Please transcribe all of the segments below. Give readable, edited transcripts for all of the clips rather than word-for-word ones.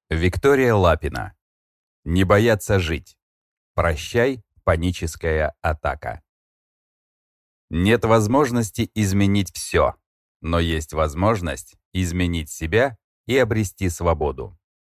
Виктория Лапина. Не бояться жить. Прощай, паническая атака. Нет возможности изменить все, но есть возможность изменить себя и обрести свободу.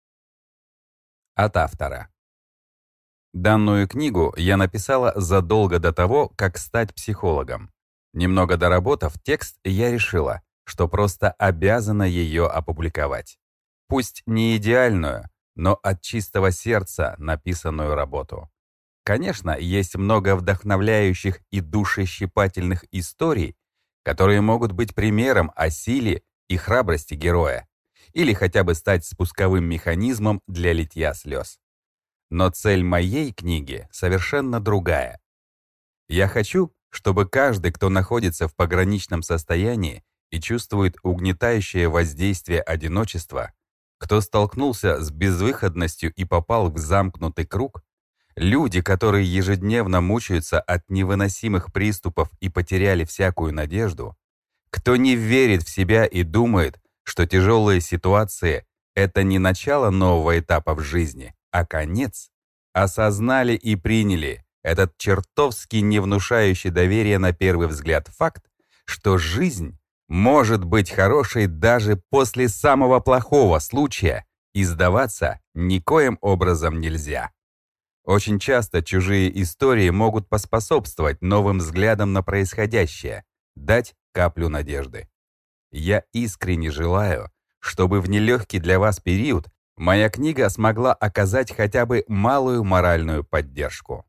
От автора. Данную книгу я написала задолго до того, как стать психологом. Немного доработав текст, я решила, что просто обязана ее опубликовать. Пусть не идеальную, но от чистого сердца написанную работу. Конечно, есть много вдохновляющих и душещипательных историй, которые могут быть примером о силе и храбрости героя, или хотя бы стать спусковым механизмом для литья слез. Но цель моей книги совершенно другая. Я хочу, чтобы каждый, кто находится в пограничном состоянии и чувствует угнетающее воздействие одиночества, кто столкнулся с безвыходностью и попал в замкнутый круг, люди, которые ежедневно мучаются от невыносимых приступов и потеряли всякую надежду, кто не верит в себя и думает, что тяжелые ситуации — это не начало нового этапа в жизни, а конец, осознали и приняли этот чертовски не внушающий доверия на первый взгляд факт, что жизнь может быть хорошей даже после самого плохого случая, и сдаваться никоим образом нельзя. Очень часто чужие истории могут поспособствовать новым взглядам на происходящее, дать каплю надежды. Я искренне желаю, чтобы в нелегкий для вас период моя книга смогла оказать хотя бы малую моральную поддержку.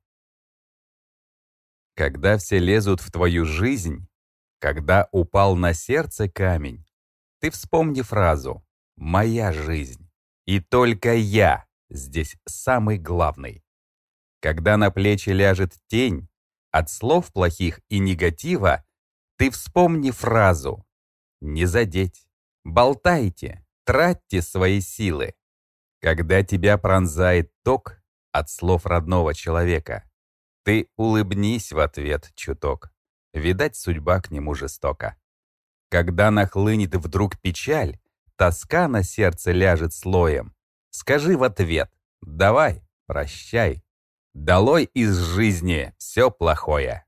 Когда все лезут в твою жизнь, когда упал на сердце камень, ты вспомни фразу «Моя жизнь, и только я здесь самый главный». Когда на плечи ляжет тень от слов плохих и негатива, ты вспомни фразу «Не задеть, болтайте, тратьте свои силы». Когда тебя пронзает ток от слов родного человека, ты улыбнись в ответ чуток. Видать, судьба к нему жестока. Когда нахлынет вдруг печаль, тоска на сердце ляжет слоем, скажи в ответ «Давай, прощай, долой из жизни все плохое».